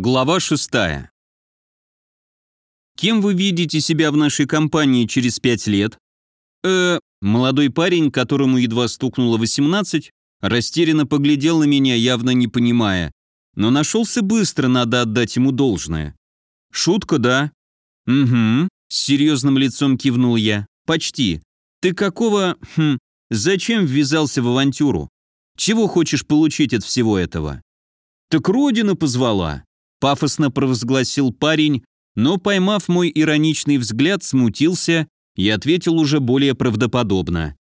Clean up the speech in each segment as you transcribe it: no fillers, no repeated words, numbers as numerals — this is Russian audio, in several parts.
Глава 6. Кем вы видите себя в нашей компании через 5 лет? Молодой парень, которому едва стукнуло 18, растерянно поглядел на меня, явно не понимая. Но нашелся быстро, надо отдать ему должное. Шутка, да? Угу, с серьезным лицом кивнул я. Почти. Ты какого... Зачем ввязался в авантюру? Чего хочешь получить от всего этого? Так родина позвала. Пафосно провозгласил парень, но, поймав мой ироничный взгляд, смутился и ответил уже более правдоподобно.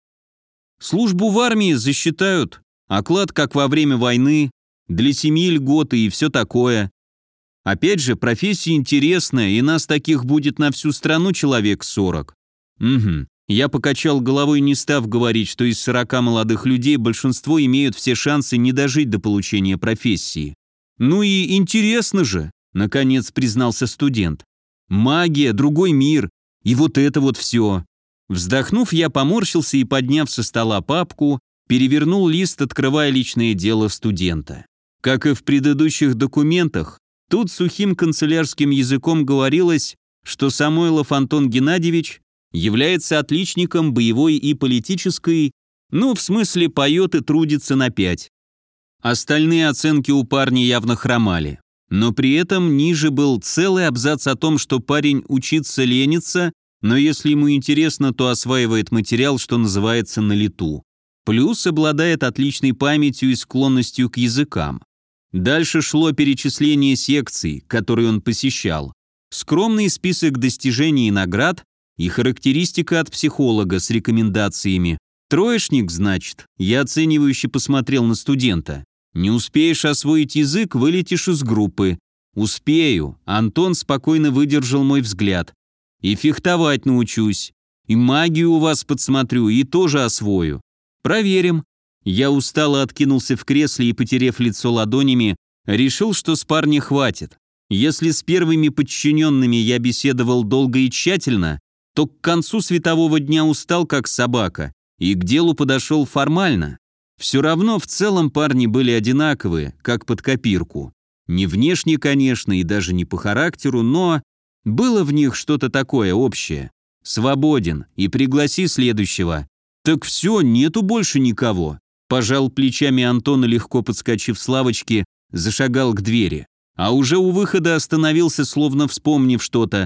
Службу в армии засчитают, оклад как во время войны, для семьи льготы и все такое. Опять же, профессия интересная, и нас таких будет на всю страну человек 40. Угу. Я покачал головой, не став говорить, что из 40 молодых людей большинство имеют все шансы не дожить до получения профессии. «Ну и интересно же», — наконец признался студент. «Магия, другой мир, и вот это вот все». Вздохнув, я поморщился и, подняв со стола папку, перевернул лист, открывая личное дело студента. Как и в предыдущих документах, тут сухим канцелярским языком говорилось, что Самойлов Антон Геннадьевич является отличником боевой и политической, в смысле поет и трудится на 5. Остальные оценки у парня явно хромали. Но при этом ниже был целый абзац о том, что парень учиться ленится, но если ему интересно, то осваивает материал, что называется, на лету. Плюс обладает отличной памятью и склонностью к языкам. Дальше шло перечисление секций, которые он посещал, скромный список достижений и наград и характеристика от психолога с рекомендациями. Троечник, значит, я оценивающе посмотрел на студента. Не успеешь освоить язык, вылетишь из группы. Успею. Антон спокойно выдержал мой взгляд. И фехтовать научусь. И магию у вас подсмотрю, и тоже освою. Проверим. Я устало откинулся в кресле и, потерев лицо ладонями, решил, что с парня хватит. Если с первыми подчиненными я беседовал долго и тщательно, то к концу светового дня устал, как собака, и к делу подошел формально. Все равно в целом парни были одинаковые, как под копирку. Не внешне, конечно, и даже не по характеру, но было в них что-то такое общее. Свободен, и пригласи следующего. Так все, нету больше никого. Пожал плечами Антон и, легко подскочив с лавочки, зашагал к двери. А уже у выхода остановился, словно вспомнив что-то.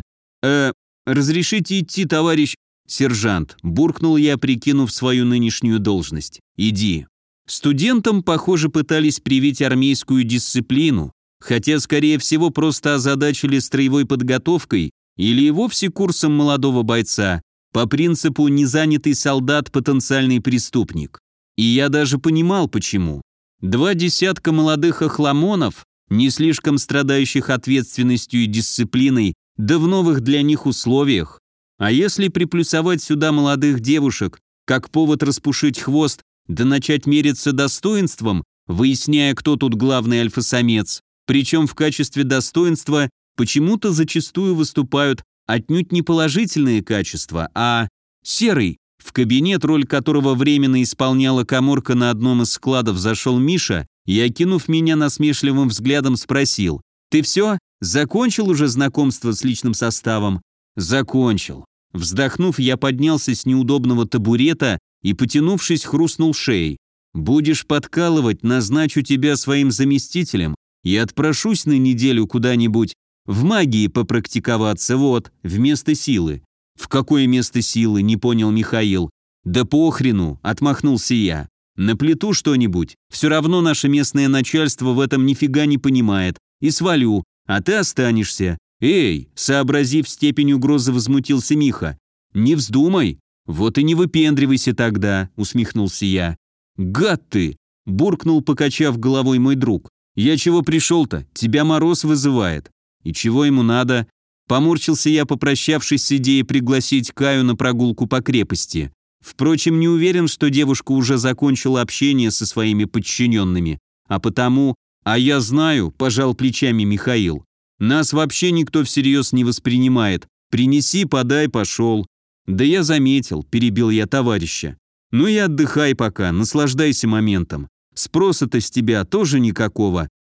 «Разрешите идти, товарищ сержант?» буркнул я, прикинув свою нынешнюю должность. «Иди». Студентам, похоже, пытались привить армейскую дисциплину, хотя, скорее всего, просто озадачили строевой подготовкой или и вовсе курсом молодого бойца, по принципу «незанятый солдат – потенциальный преступник». И я даже понимал, почему. 2 десятка молодых охламонов, не слишком страдающих ответственностью и дисциплиной, да в новых для них условиях. А если приплюсовать сюда молодых девушек, как повод распушить хвост, да начать мериться достоинством, выясняя, кто тут главный альфа-самец, причем в качестве достоинства почему-то зачастую выступают отнюдь не положительные качества, а серый, в кабинет, роль которого временно исполняла каморка на одном из складов, зашел Миша и, окинув меня насмешливым взглядом, спросил: «Ты все? Закончил уже знакомство с личным составом?» «Закончил». Вздохнув, я поднялся с неудобного табурета и, потянувшись, хрустнул шеей. «Будешь подкалывать, назначу тебя своим заместителем и отпрошусь на неделю куда-нибудь в магии попрактиковаться, вот, вместо силы». «В какое место силы?» – не понял Михаил. «Да похрену», – отмахнулся я. «Наплету что-нибудь, все равно наше местное начальство в этом нифига не понимает, и свалю, а ты останешься». «Эй!» – сообразив степень угрозы, возмутился Миха. «Не вздумай!» «Вот и не выпендривайся тогда», — усмехнулся я. «Гад ты!» — буркнул, покачав головой мой друг. «Я чего пришел-то? Тебя мороз вызывает». «И чего ему надо?» Поморщился я, попрощавшись с идеей пригласить Каю на прогулку по крепости. Впрочем, не уверен, что девушка уже закончила общение со своими подчиненными. А потому... «А я знаю», — пожал плечами Михаил. «Нас вообще никто всерьез не воспринимает. Принеси, подай, пошел». «Да я заметил», — перебил я товарища. «Ну и отдыхай пока, наслаждайся моментом. Спроса-то с тебя тоже никакого.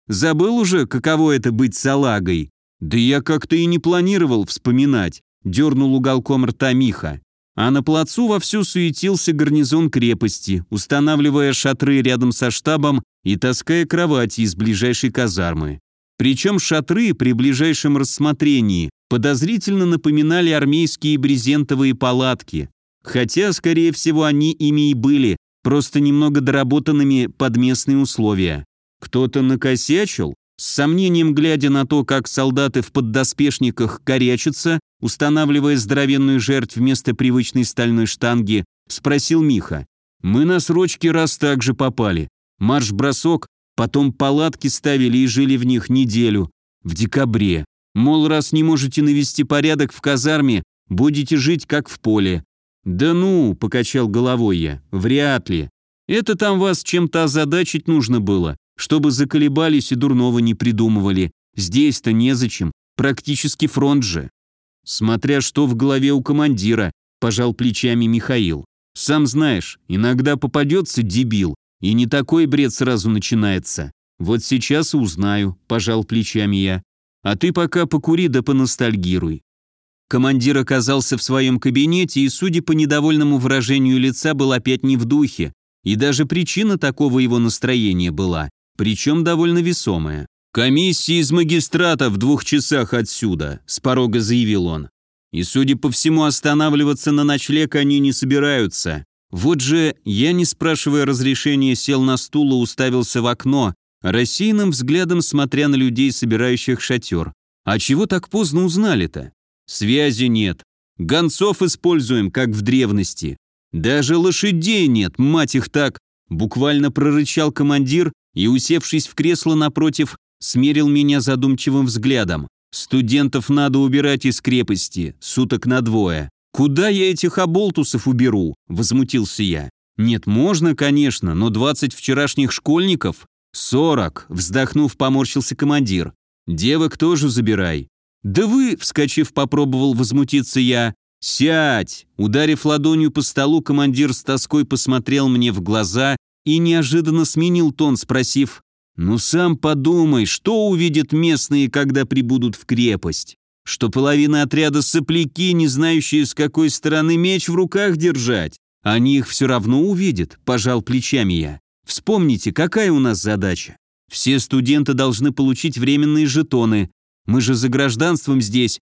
Забыл уже, каково это быть салагой?» «Да я как-то и не планировал вспоминать», — дернул уголком рта Миха. А на плацу вовсю суетился гарнизон крепости, устанавливая шатры рядом со штабом и таская кровати из ближайшей казармы. Причем шатры при ближайшем рассмотрении подозрительно напоминали армейские брезентовые палатки, хотя, скорее всего, они ими и были, просто немного доработанными под местные условия. Кто-то накосячил? С сомнением глядя на то, как солдаты в поддоспешниках корячатся, устанавливая здоровенную жертву вместо привычной стальной штанги, спросил Миха. «Мы на срочки раз так же попали. Марш-бросок, потом палатки ставили и жили в них неделю. В декабре. Мол, раз не можете навести порядок в казарме, будете жить как в поле». «Да ну», — покачал головой я, — «вряд ли. Это там вас чем-то озадачить нужно было, чтобы заколебались и дурного не придумывали. Здесь-то незачем, практически фронт же». «Смотря что в голове у командира», – пожал плечами Михаил. «Сам знаешь, иногда попадется дебил, и не такой бред сразу начинается. Вот сейчас и узнаю», – пожал плечами я. «А ты пока покури да поностальгируй». Командир оказался в своем кабинете и, судя по недовольному выражению лица, был опять не в духе, и даже причина такого его настроения была, причем довольно весомая. «Комиссия из магистрата в 2 часах отсюда», – с порога заявил он. «И, судя по всему, останавливаться на ночлег они не собираются. Вот же я, не спрашивая разрешения, сел на стул и уставился в окно, рассеянным взглядом смотря на людей, собирающих шатер. А чего так поздно узнали-то? Связи нет. Гонцов используем, как в древности. Даже лошадей нет, мать их так!» Буквально прорычал командир и, усевшись в кресло напротив, смерил меня задумчивым взглядом. «Студентов надо убирать из крепости, суток на 2. Куда я этих оболтусов уберу?» – возмутился я. «Нет, можно, конечно, но 20 вчерашних школьников? 40, вздохнув, поморщился командир. «Девок тоже забирай». «Да вы», – вскочив, попробовал возмутиться я. «Сядь!» – ударив ладонью по столу, командир с тоской посмотрел мне в глаза и неожиданно сменил тон, спросив: «Ну сам подумай, что увидят местные, когда прибудут в крепость? Что половина отряда сопляки, не знающие, с какой стороны меч в руках держать? Они их все равно увидят», – пожал плечами я. «Вспомните, какая у нас задача? Все студенты должны получить временные жетоны. Мы же за гражданством здесь».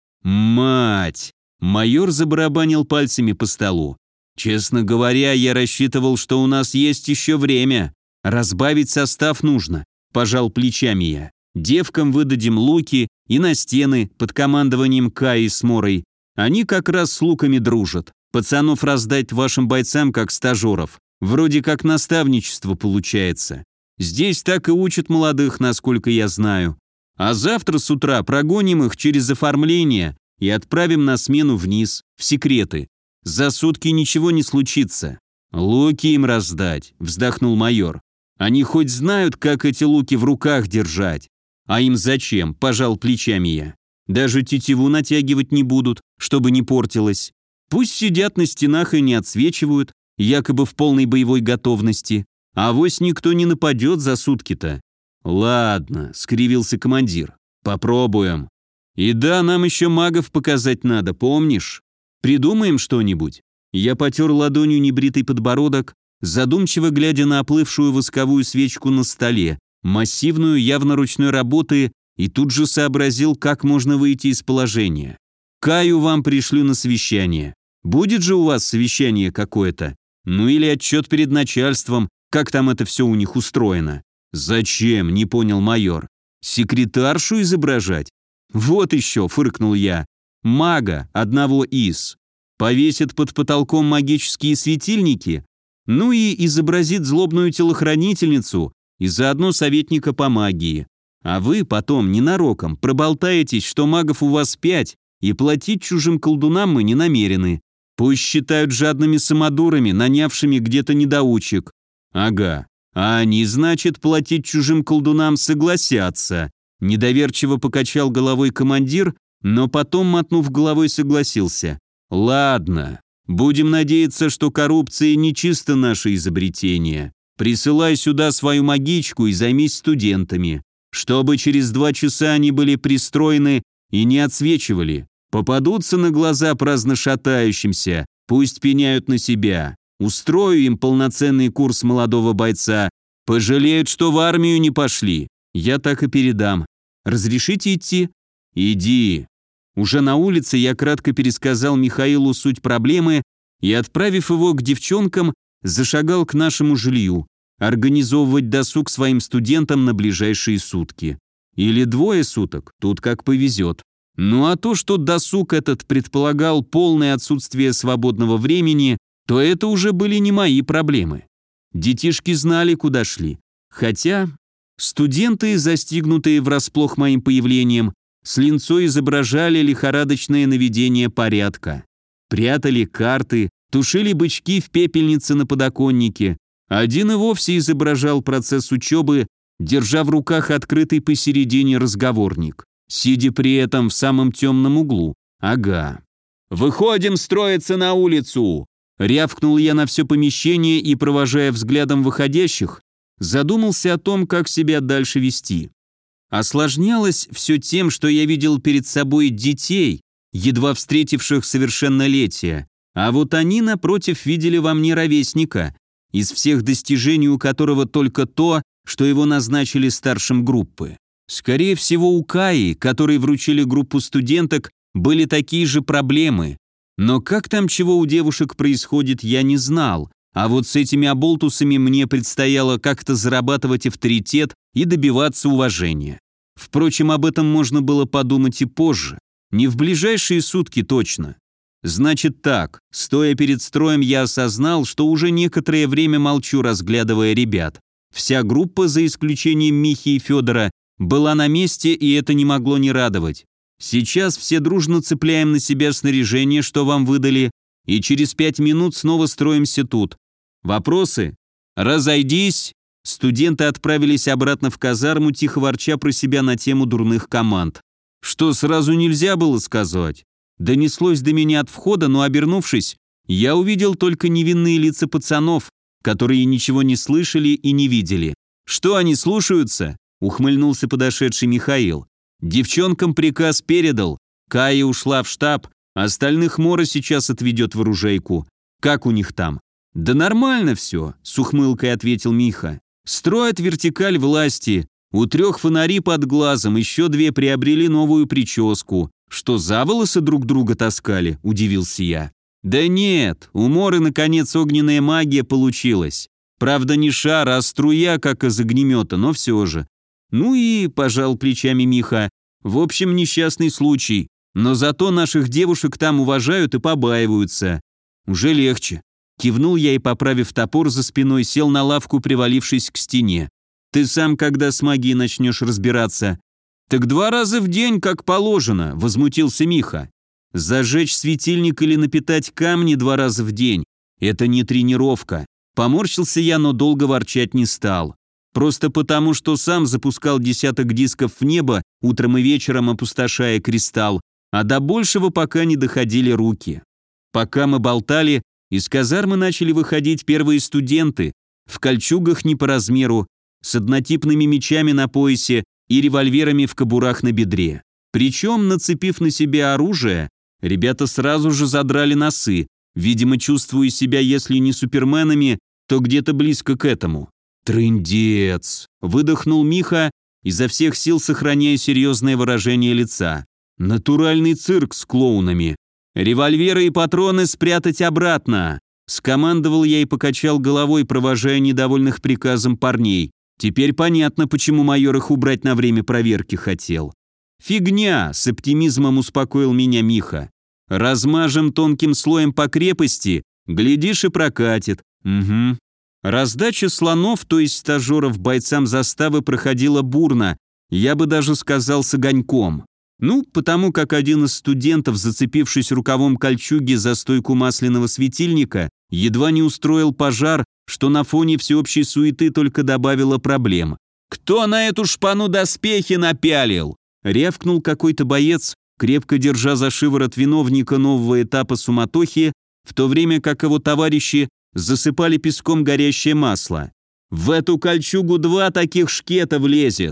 «Мать!» – майор забарабанил пальцами по столу. «Честно говоря, я рассчитывал, что у нас есть еще время. Разбавить состав нужно», – пожал плечами я. «Девкам выдадим луки и настены под командованием Каи с Морой. Они как раз с луками дружат. Пацанов раздать вашим бойцам как стажеров. Вроде как наставничество получается. Здесь так и учат молодых, насколько я знаю. А завтра с утра прогоним их через оформление и отправим на смену вниз, в секреты. За сутки ничего не случится. Луки им раздать», – вздохнул майор. «Они хоть знают, как эти луки в руках держать. А им зачем?» – пожал плечами я. «Даже тетиву натягивать не будут, чтобы не портилось. Пусть сидят на стенах и не отсвечивают, якобы в полной боевой готовности. А авось никто не нападет за сутки-то». «Ладно», – скривился командир. «Попробуем. И да, нам еще магов показать надо, помнишь? Придумаем что-нибудь?» Я потер ладонью небритый подбородок, задумчиво глядя на оплывшую восковую свечку на столе, массивную, явно ручной работы, и тут же сообразил, как можно выйти из положения. «Каю вам пришлю на совещание. Будет же у вас совещание какое-то? Ну или отчет перед начальством, как там это все у них устроено». «Зачем?» – не понял майор. «Секретаршу изображать?» «Вот еще», – фыркнул я. «Мага, одного из. Повесит под потолком магические светильники, ну и изобразит злобную телохранительницу и заодно советника по магии. А вы потом ненароком проболтаетесь, что магов у вас 5, и платить чужим колдунам мы не намерены. Пусть считают жадными самодурами, нанявшими где-то недоучек». «Ага, а они, значит, платить чужим колдунам согласятся», – недоверчиво покачал головой командир, но потом, мотнув головой, согласился. «Ладно, будем надеяться, что коррупция не чисто наше изобретение. Присылай сюда свою магичку и займись студентами. Чтобы через 2 часа они были пристроены и не отсвечивали. Попадутся на глаза праздно шатающимся, пусть пеняют на себя. Устрою им полноценный курс молодого бойца. Пожалеют, что в армию не пошли. Я так и передам. Разрешите идти? Иди. Уже на улице я кратко пересказал Михаилу суть проблемы и, отправив его к девчонкам, зашагал к нашему жилью, организовывать досуг своим студентам на ближайшие сутки. Или 2 суток, тут как повезет. Ну а то, что досуг этот предполагал полное отсутствие свободного времени, то это уже были не мои проблемы. Детишки знали, куда шли. Хотя студенты, застигнутые врасплох моим появлением, с линцой изображали лихорадочное наведение порядка. Прятали карты, тушили бычки в пепельнице на подоконнике. Один и вовсе изображал процесс учебы, держа в руках открытый посередине разговорник, сидя при этом в самом темном углу. Ага. «Выходим строиться на улицу!» Рявкнул я на все помещение и, провожая взглядом выходящих, задумался о том, как себя дальше вести. Осложнялось все тем, что я видел перед собой детей, едва встретивших совершеннолетие, а вот они, напротив, видели во мне ровесника, из всех достижений у которого только то, что его назначили старшим группы. Скорее всего, у Каи, которой вручили группу студенток, были такие же проблемы. Но как там чего у девушек происходит, я не знал, а вот с этими оболтусами мне предстояло как-то зарабатывать авторитет и добиваться уважения. Впрочем, об этом можно было подумать и позже, не в ближайшие сутки точно. Значит так, стоя перед строем, я осознал, что уже некоторое время молчу, разглядывая ребят. Вся группа, за исключением Михи и Федора, была на месте, и это не могло не радовать. Сейчас все дружно цепляем на себя снаряжение, что вам выдали, и через 5 минут снова строимся тут. Вопросы? Разойдись! Студенты отправились обратно в казарму, тихо ворча про себя на тему дурных команд. Что сразу нельзя было сказать? Донеслось до меня от входа, но, обернувшись, я увидел только невинные лица пацанов, которые ничего не слышали и не видели. «Что они слушаются?» — ухмыльнулся подошедший Михаил. «Девчонкам приказ передал. Кая ушла в штаб, остальных Мора сейчас отведет в оружейку. Как у них там?» «Да нормально все», — с ухмылкой ответил Миха. «Строят вертикаль власти. У 3 фонари под глазом, еще 2 приобрели новую прическу. Что, за волосы друг друга таскали?» – удивился я. «Да нет, у Моры, наконец, огненная магия получилась. Правда, не шар, а струя, как из огнемета, но все же». «Ну и», – пожал плечами Миха, – «в общем, несчастный случай. Но зато наших девушек там уважают и побаиваются. Уже легче». Кивнул я и, поправив топор за спиной, сел на лавку, привалившись к стене. «Ты сам когда с магией начнешь разбираться?» «Так 2 раза в день, как положено», — возмутился Миха. «Зажечь светильник или напитать камни 2 раза в день — это не тренировка». Поморщился я, но долго ворчать не стал. Просто потому, что сам запускал десяток дисков в небо, утром и вечером опустошая кристалл, а до большего пока не доходили руки. Пока мы болтали, из казармы начали выходить первые студенты, в кольчугах не по размеру, с однотипными мечами на поясе и револьверами в кобурах на бедре. Причем, нацепив на себя оружие, ребята сразу же задрали носы, видимо, чувствуя себя, если не суперменами, то где-то близко к этому. «Трындец!» – выдохнул Миха, изо всех сил сохраняя серьезное выражение лица. «Натуральный цирк с клоунами. Револьверы и патроны спрятать обратно!» Скомандовал я и покачал головой, провожая недовольных приказом парней. Теперь понятно, почему майор их убрать на время проверки хотел. «Фигня!» – с оптимизмом успокоил меня Миха. «Размажем тонким слоем по крепости, глядишь и прокатит». «Угу». Раздача слонов, то есть стажеров, бойцам заставы проходила бурно, я бы даже сказал с огоньком. Ну, потому как один из студентов, зацепившись рукавом кольчуги за стойку масляного светильника, едва не устроил пожар, что на фоне всеобщей суеты только добавило проблем. «Кто на эту шпану доспехи напялил?» — рявкнул какой-то боец, крепко держа за шиворот виновника нового этапа суматохи, в то время как его товарищи засыпали песком горящее масло. «В эту кольчугу 2 таких шкета влезет.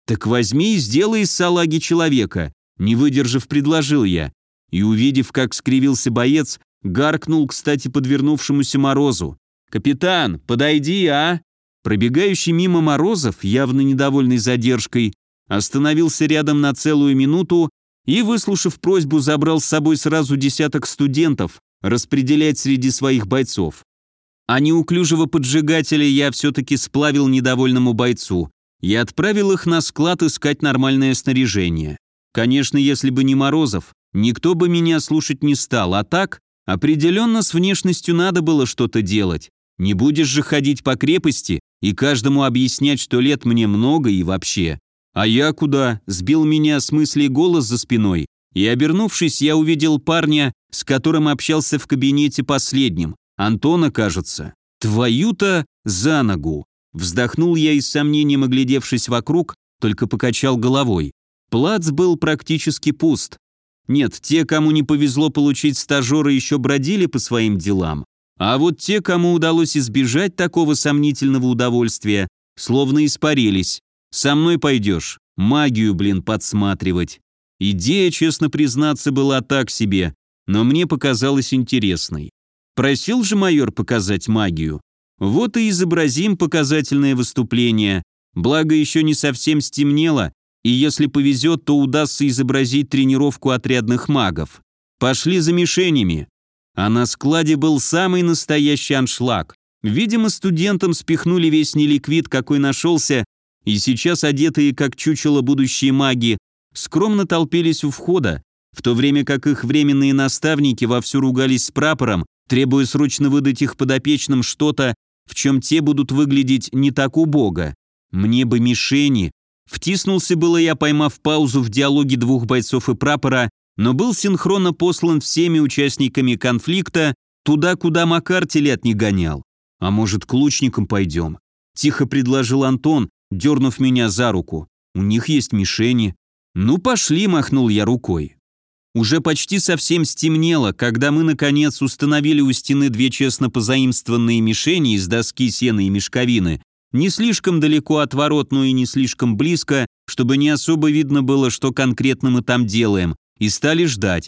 «Так возьми и сделай из салаги человека», — не выдержав, предложил я. И, увидев, как скривился боец, гаркнул, кстати, подвернувшемуся Морозу. «Капитан, подойди, а!» Пробегающий мимо Морозов, явно недовольный задержкой, остановился рядом на целую минуту и, выслушав просьбу, забрал с собой сразу десяток студентов распределять среди своих бойцов. А неуклюжего поджигателя я все-таки сплавил недовольному бойцу и отправил их на склад искать нормальное снаряжение. Конечно, если бы не Морозов, никто бы меня слушать не стал, а так, определенно с внешностью надо было что-то делать. Не будешь же ходить по крепости и каждому объяснять, что лет мне много и вообще. А я куда? Сбил меня с мыслей голос за спиной, и, обернувшись, я увидел парня, с которым общался в кабинете последним. Антона, кажется. Твою-то за ногу. Вздохнул я и с сомнением, оглядевшись вокруг, только покачал головой. Плац был практически пуст. Нет, те, кому не повезло получить стажера, еще бродили по своим делам. А вот те, кому удалось избежать такого сомнительного удовольствия, словно испарились. Со мной пойдешь, магию, подсматривать. Идея, честно признаться, была так себе, но мне показалась интересной. Просил же майор показать магию. Вот и изобразим показательное выступление. Благо еще не совсем стемнело, и если повезет, то удастся изобразить тренировку отрядных магов. Пошли за мишенями. А на складе был самый настоящий аншлаг. Видимо, студентам спихнули весь неликвид, какой нашелся, и сейчас одетые как чучело будущие маги скромно толпились у входа, в то время как их временные наставники вовсю ругались с прапором, требуя срочно выдать их подопечным что-то, в чем те будут выглядеть не так убого. Мне бы мишени. Втиснулся было я, поймав паузу в диалоге двух бойцов и прапора, но был синхронно послан всеми участниками конфликта туда, куда Макар телят не гонял. «А может, к лучникам пойдем?» – тихо предложил Антон, дернув меня за руку. «У них есть мишени». «Ну пошли», – махнул я рукой. Уже почти совсем стемнело, когда мы, наконец, установили у стены две честно позаимствованные мишени из доски, сена и мешковины, не слишком далеко от ворот, но и не слишком близко, чтобы не особо видно было, что конкретно мы там делаем, и стали ждать.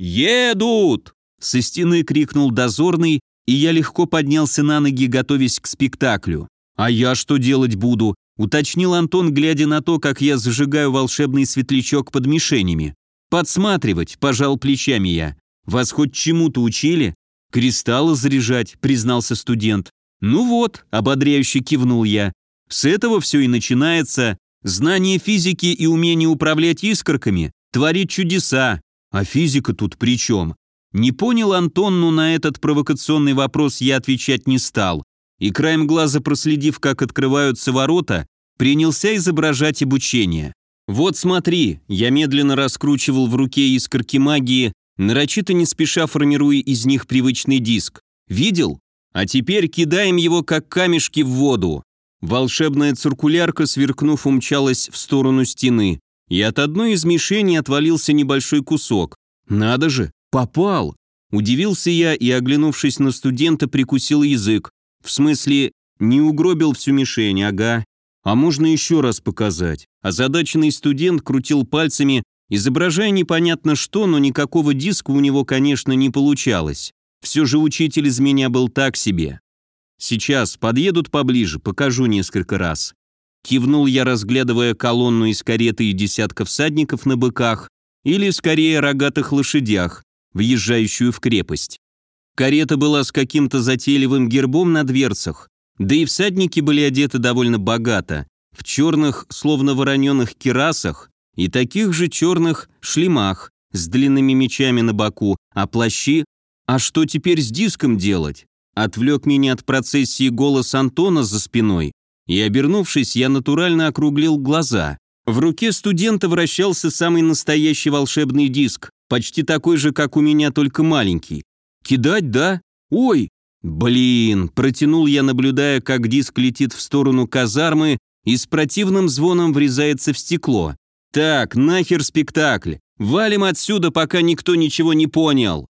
«Едут!» – со стены крикнул дозорный, и я легко поднялся на ноги, готовясь к спектаклю. «А я что делать буду?» – уточнил Антон, глядя на то, как я зажигаю волшебный светлячок под мишенями. «Подсматривать», – пожал плечами я. «Вас хоть чему-то учили?» «Кристаллы заряжать», – признался студент. «Ну вот», – ободряюще кивнул я. «С этого все и начинается. Знание физики и умение управлять искорками творит чудеса. А физика тут при чем?» Не понял Антон, но на этот провокационный вопрос я отвечать не стал. И краем глаза проследив, как открываются ворота, принялся изображать обучение. «Вот смотри», я медленно раскручивал в руке искорки магии, нарочито не спеша формируя из них привычный диск. «Видел? А теперь кидаем его как камешки в воду». Волшебная циркулярка, сверкнув, умчалась в сторону стены, и от одной из мишеней отвалился небольшой кусок. «Надо же, попал!» Удивился я и, оглянувшись на студента, прикусил язык. В смысле, не угробил всю мишень, ага. А можно еще раз показать? Озадаченный студент крутил пальцами, изображая непонятно что, но никакого диска у него, конечно, не получалось. Все же учитель из меня был так себе. «Сейчас подъедут поближе, покажу несколько раз». Кивнул я, разглядывая колонну из кареты и десятка всадников на быках, или скорее рогатых лошадях, въезжающую в крепость. Карета была с каким-то затейливым гербом на дверцах, да и всадники были одеты довольно богато, в черных, словно вороненых кирасах и таких же черных шлемах с длинными мечами на боку, а плащи... А что теперь с диском делать? Отвлек меня от процессии голос Антона за спиной, и, обернувшись, я натурально округлил глаза. В руке студента вращался самый настоящий волшебный диск, почти такой же, как у меня, только маленький. «Кидать, да? Ой! Блин!» – протянул я, наблюдая, как диск летит в сторону казармы и с противным звоном врезается в стекло. «Так, нахер спектакль! Валим отсюда, пока никто ничего не понял!»